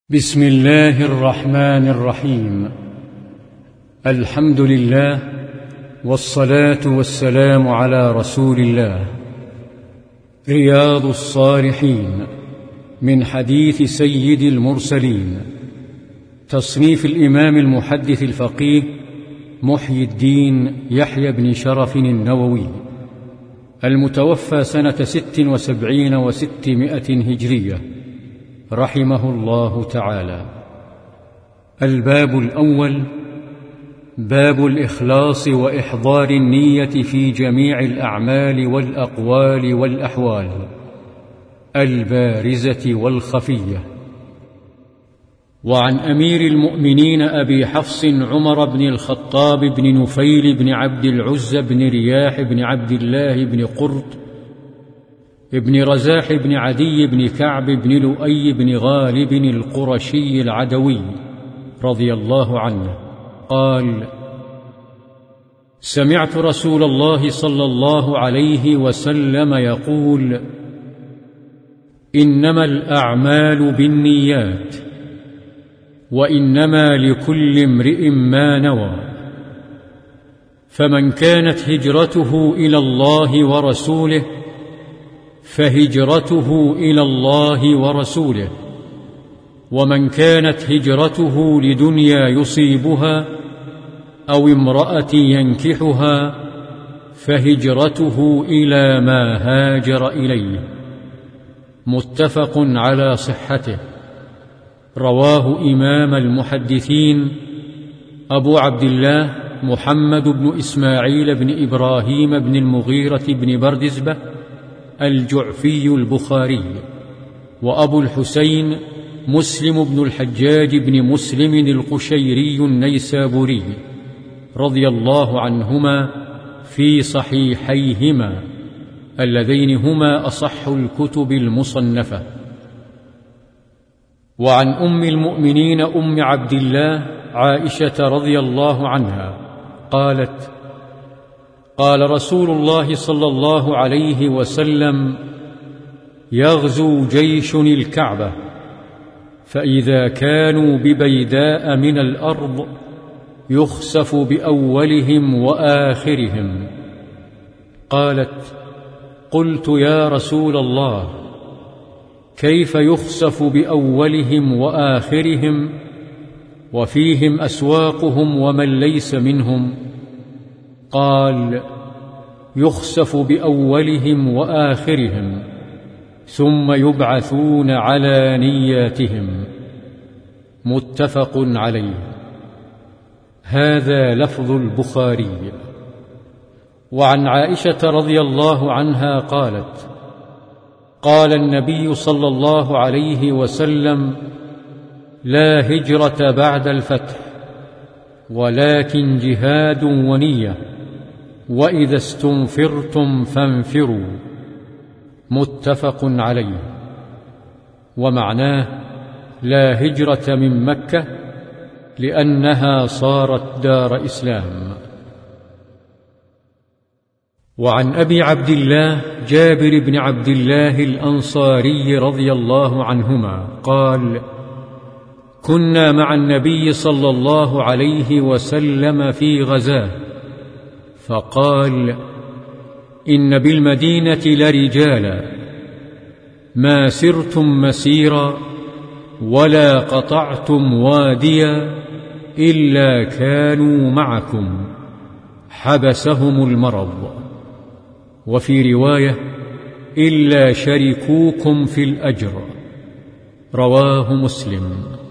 بسم الله الرحمن الرحيم. الحمد لله والصلاة والسلام على رسول الله. رياض الصالحين من حديث سيد المرسلين، تصنيف الإمام المحدث الفقيه محي الدين يحيى بن شرف النووي، المتوفى سنة 76 و600 هجرية، رحمه الله تعالى. الباب الأول: باب الإخلاص وإحضار النية في جميع الأعمال والأقوال والأحوال البارزة والخفية. وعن أمير المؤمنين أبي حفص عمر بن الخطاب بن نفيل بن عبد العزى بن رياح بن عبد الله بن قرط ابن رزاح بن عدي بن كعب بن لؤي بن غالب القرشي العدوي رضي الله عنه قال: سمعت رسول الله صلى الله عليه وسلم يقول: إنما الأعمال بالنيات وإنما لكل امرئ ما نوى، فمن كانت هجرته إلى الله ورسوله فهجرته إلى الله ورسوله، ومن كانت هجرته لدنيا يصيبها أو امرأة ينكحها فهجرته إلى ما هاجر إليه. متفق على صحته. رواه إمام المحدثين أبو عبد الله محمد بن إسماعيل بن إبراهيم بن المغيرة بن بردزبة الجعفي البخاري، وأبو الحسين مسلم بن الحجاج بن مسلم القشيري النيسابوري رضي الله عنهما في صحيحيهما اللذين هما أصح الكتب المصنفة. وعن أم المؤمنين أم عبد الله عائشة رضي الله عنها قالت: قال رسول الله صلى الله عليه وسلم: يغزو جيش الكعبة، فإذا كانوا ببيداء من الأرض يخسف بأولهم وآخرهم. قالت: قلت يا رسول الله، كيف يخسف بأولهم وآخرهم وفيهم أسواقهم ومن ليس منهم؟ قال: يخسف بأولهم وآخرهم ثم يبعثون على نياتهم. متفق عليه. هذا لفظ البخاري. وعن عائشة رضي الله عنها قالت: قال النبي صلى الله عليه وسلم: لا هجرة بعد الفتح، ولكن جهاد ونية، وإذا استنفرتم فانفروا. متفق عليه. ومعناه: لا هجرة من مكة لأنها صارت دار إسلام. وعن أبي عبد الله جابر بن عبد الله الأنصاري رضي الله عنهما قال: كنا مع النبي صلى الله عليه وسلم في غزاه، فقال: إن بالمدينة لرجالا ما سرتم مسيرا ولا قطعتم واديا إلا كانوا معكم، حبسهم المرض. وفي رواية: إلا شركوكم في الأجر. رواه مسلم.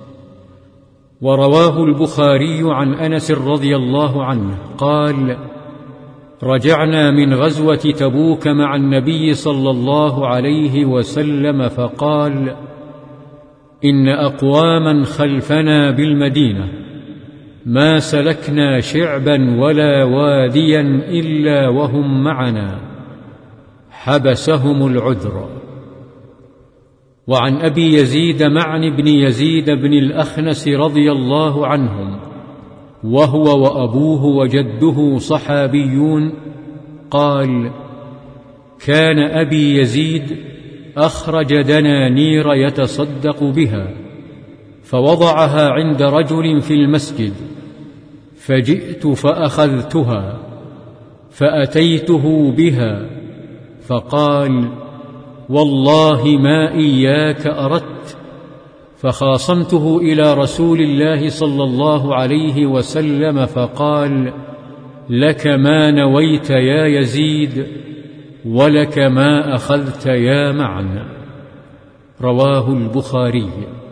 ورواه البخاري عن أنس رضي الله عنه قال: رجعنا من غزوة تبوك مع النبي صلى الله عليه وسلم فقال: إن أقواما خلفنا بالمدينة ما سلكنا شعبا ولا واديا إلا وهم معنا، حبسهم العذر. وعن أبي يزيد معن بن يزيد بن الأخنس رضي الله عنهم، وهو وأبوه وجده صحابيون، قال: كان أبي يزيد أخرج دنانير يتصدق بها، فوضعها عند رجل في المسجد، فجئت فأخذتها فأتيته بها فقال: والله ما إياك أردت. فخاصمته إلى رسول الله صلى الله عليه وسلم فقال: لك ما نويت يا يزيد، ولك ما أخذت يا معن. رواه البخاري.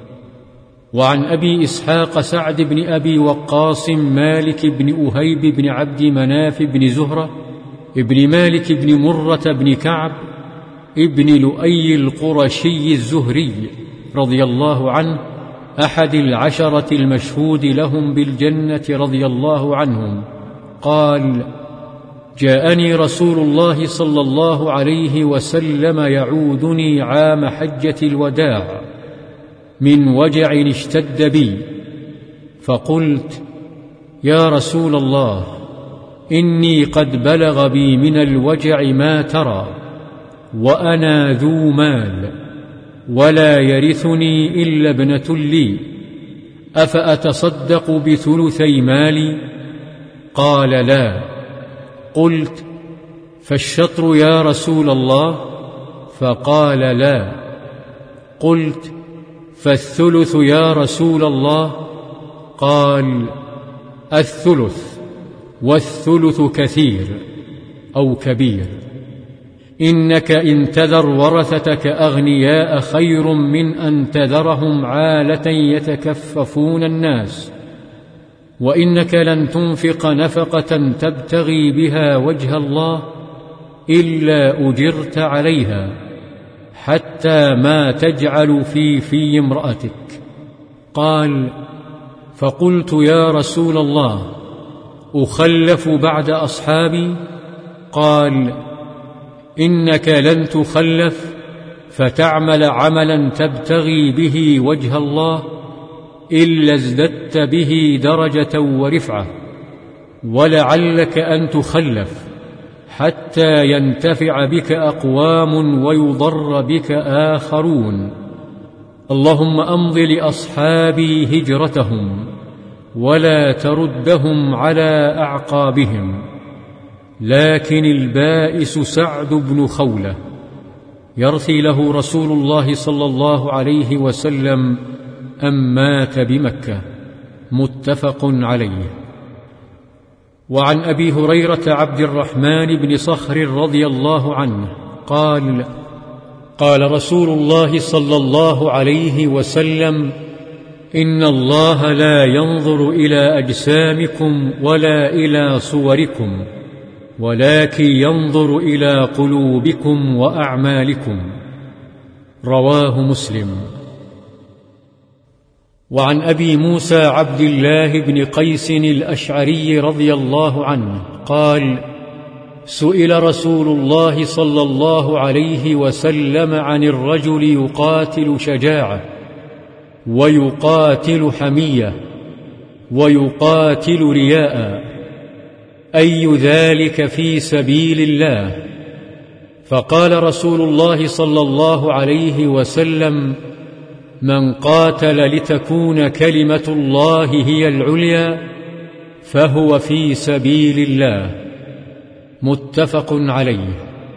وعن أبي إسحاق سعد بن أبي وقاص مالك بن أهيب بن عبد مناف بن زهرة ابن مالك بن مرة بن كعب ابن لؤي القرشي الزهري رضي الله عنه، أحد العشرة المشهود لهم بالجنة رضي الله عنهم، قال: جاءني رسول الله صلى الله عليه وسلم يعودني عام حجة الوداع من وجع اشتد بي، فقلت: يا رسول الله، إني قد بلغ بي من الوجع ما ترى، وأنا ذو مال ولا يرثني إلا ابنة لي، أفأتصدق بثلثي مالي؟ قال: لا. قلت: فالشطر يا رسول الله؟ فقال: لا. قلت: فالثلث يا رسول الله؟ قال: الثلث، والثلث كثير أو كبير. إنك إن تذر ورثتك أغنياء خير من أن تذرهم عالة يتكففون الناس، وإنك لن تنفق نفقة تبتغي بها وجه الله إلا أجرت عليها، حتى ما تجعل في امرأتك. قال: فقلت: يا رسول الله، أخلف بعد أصحابي؟ قال: إنك لن تخلف فتعمل عملا تبتغي به وجه الله إلا ازددت به درجة ورفعة، ولعلك أن تخلف حتى ينتفع بك أقوام ويضر بك آخرون. اللهم أمض لأصحابي هجرتهم ولا تردهم على أعقابهم. لكن البائس سعد بن خولة يرثي له رسول الله صلى الله عليه وسلم أن مات بمكة. متفق عليه. وعن أبي هريرة عبد الرحمن بن صخر رضي الله عنه قال: قال رسول الله صلى الله عليه وسلم: إن الله لا ينظر إلى أجسامكم ولا إلى صوركم، ولكن ينظر إلى قلوبكم وأعمالكم. رواه مسلم. وعن أبي موسى عبد الله بن قيس الأشعري رضي الله عنه قال: سئل رسول الله صلى الله عليه وسلم عن الرجل يقاتل شجاعة ويقاتل حمية ويقاتل رياء، أي ذلك في سبيل الله؟ فقال رسول الله صلى الله عليه وسلم: من قاتل لتكون كلمة الله هي العليا فهو في سبيل الله. متفق عليه.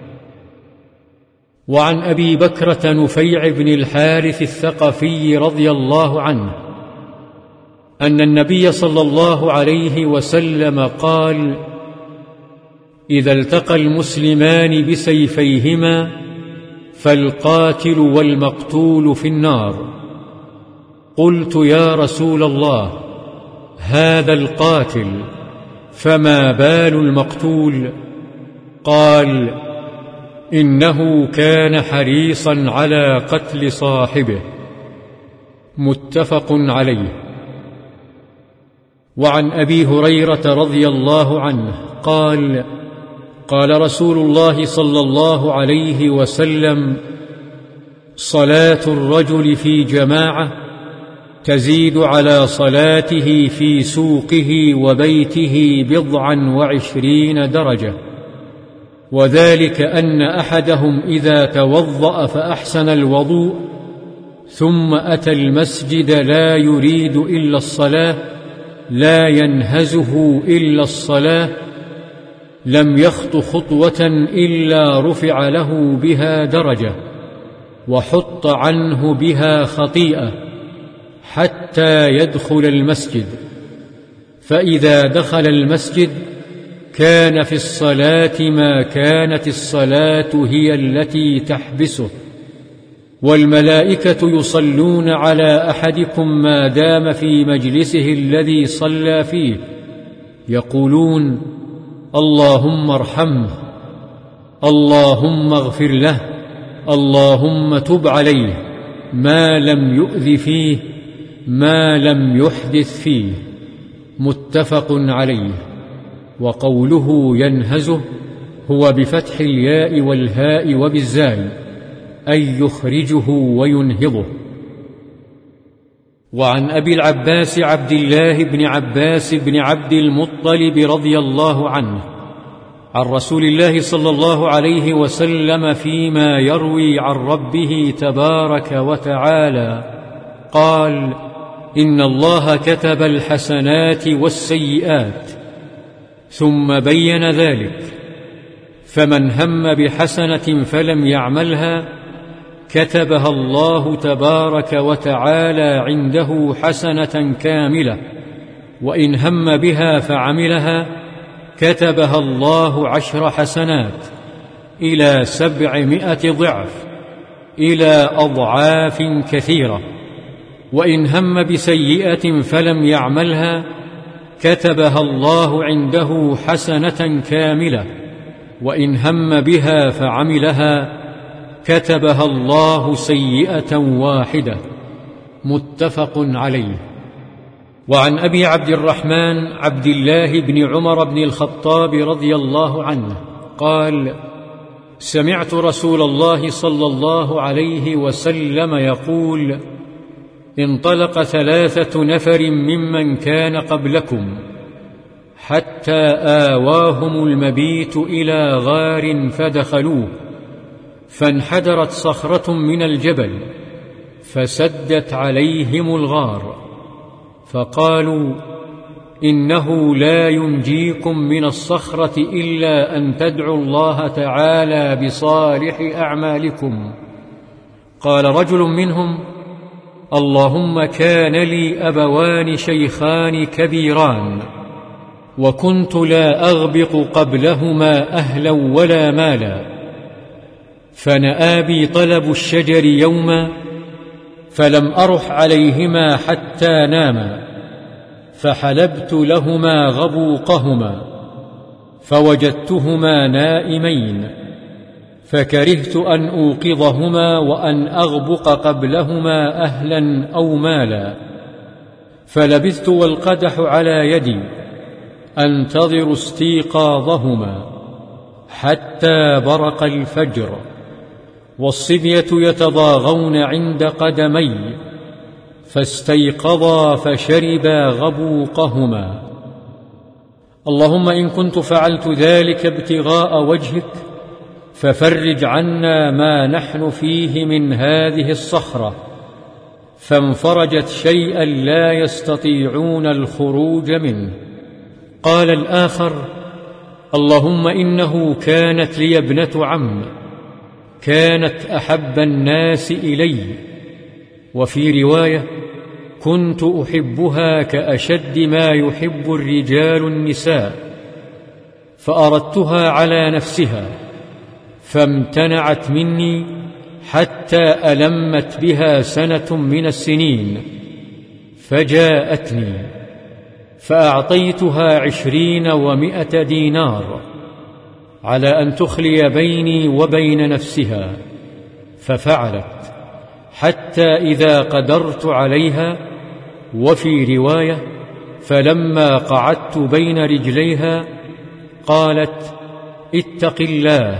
وعن أبي بكرة نفيع بن الحارث الثقفي رضي الله عنه أن النبي صلى الله عليه وسلم قال: إذا التقى المسلمان بسيفيهما فالقاتل والمقتول في النار. قلت: يا رسول الله، هذا القاتل، فما بال المقتول؟ قال: إنه كان حريصا على قتل صاحبه. متفق عليه. وعن أبي هريرة رضي الله عنه قال: قال رسول الله صلى الله عليه وسلم: صلاة الرجل في جماعة تزيد على صلاته في سوقه وبيته 27 درجة، وذلك أن أحدهم إذا توضأ فأحسن الوضوء ثم أتى المسجد لا يريد إلا الصلاة، لا ينهزه إلا الصلاة، لم يخط خطوة إلا رفع له بها درجة وحط عنه بها خطيئة حتى يدخل المسجد. فإذا دخل المسجد كان في الصلاة ما كانت الصلاة هي التي تحبسه، والملائكة يصلون على أحدكم ما دام في مجلسه الذي صلى فيه، يقولون: اللهم ارحمه، اللهم اغفر له، اللهم تب عليه، ما لم يؤذ فيه، ما لم يحدث فيه. متفق عليه. وقوله ينهزه هو بفتح الياء والهاء وبالزاي، أي يخرجه وينهضه. وعن أبي العباس عبد الله بن عباس بن عبد المطلب رضي الله عنه عن رسول الله صلى الله عليه وسلم فيما يروي عن ربه تبارك وتعالى قال: إن الله كتب الحسنات والسيئات، ثم بين ذلك، فمن هم بحسنة فلم يعملها كتبها الله تبارك وتعالى عنده حسنة كاملة، وإن هم بها فعملها كتبها الله 10 حسنات إلى 700 ضعف، إلى أضعاف كثيرة. وإن هم بسيئة فلم يعملها كتبها الله عنده حسنة كاملة، وإن هم بها فعملها كتبها الله سيئة واحدة. متفق عليه. وعن أبي عبد الرحمن عبد الله بن عمر بن الخطاب رضي الله عنه قال: سمعت رسول الله صلى الله عليه وسلم يقول: انطلق 3 نفر ممن كان قبلكم حتى آواهم المبيت إلى غار فدخلوه، فانحدرت صخرة من الجبل فسدت عليهم الغار، فقالوا: إنه لا ينجيكم من الصخرة إلا أن تدعوا الله تعالى بصالح أعمالكم. قال رجل منهم: اللهم كان لي أبوان شيخان كبيران، وكنت لا أغبط قبلهما أهلا ولا مالا، فنأى بي طلب الشجر يوما، فلم أرح عليهما حتى ناما، فحلبت لهما غبوقهما فوجدتهما نائمين، فكرهت أن أوقظهما وأن أغبق قبلهما أهلا أو مالا، فلبثت والقدح على يدي أنتظر استيقاظهما حتى برق الفجر، والصبية يتضاغون عند قدمي، فاستيقظا فشربا غبوقهما. اللهم إن كنت فعلت ذلك ابتغاء وجهك ففرج عنا ما نحن فيه من هذه الصخرة، فانفرجت شيئا لا يستطيعون الخروج منه. قال الآخر: اللهم إنه كانت لي ابنة عم، كانت أحب الناس إلي، وفي رواية: كنت أحبها كأشد ما يحب الرجال النساء، فأردتها على نفسها فامتنعت مني حتى ألمت بها 1 من السنين، فجاءتني فأعطيتها 20 و100 دينار على أن تخلي بيني وبين نفسها، ففعلت حتى إذا قدرت عليها. وفي رواية: فلما قعدت بين رجليها قالت: اتق الله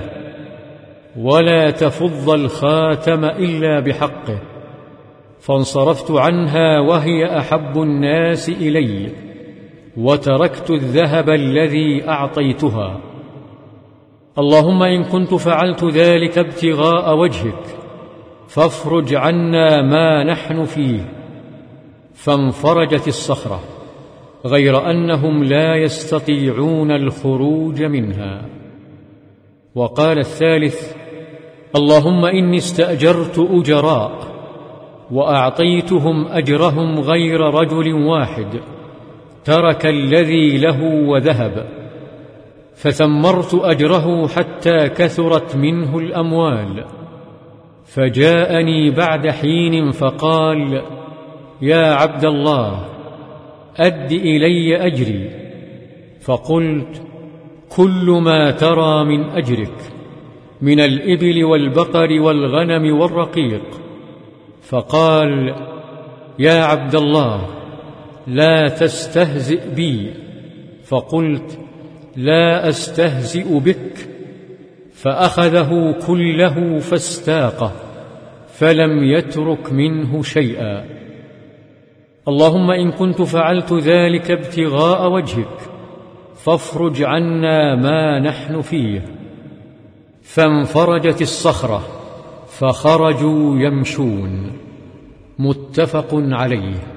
ولا تفض الخاتم إلا بحقه، فانصرفت عنها وهي أحب الناس إلي، وتركت الذهب الذي أعطيتها. اللهم إن كنت فعلت ذلك ابتغاء وجهك فافرج عنا ما نحن فيه. فانفرجت الصخرة، غير أنهم لا يستطيعون الخروج منها. وقال الثالث: اللهم إني استأجرت أجراء وأعطيتهم أجرهم غير رجل واحد ترك الذي له وذهب، فثمرت أجره حتى كثرت منه الأموال. فجاءني بعد حين فقال: يا عبد الله، أد إلي أجري. فقلت: كل ما ترى من أجرك من الإبل والبقر والغنم والرقيق. فقال: يا عبد الله، لا تستهزئ بي. فقلت: لا أستهزئ بك. فأخذه كله فاستاقه، فلم يترك منه شيئا. اللهم إن كنت فعلت ذلك ابتغاء وجهك فافرج عنا ما نحن فيه. فانفرجت الصخرة فخرجوا يمشون. متفق عليه.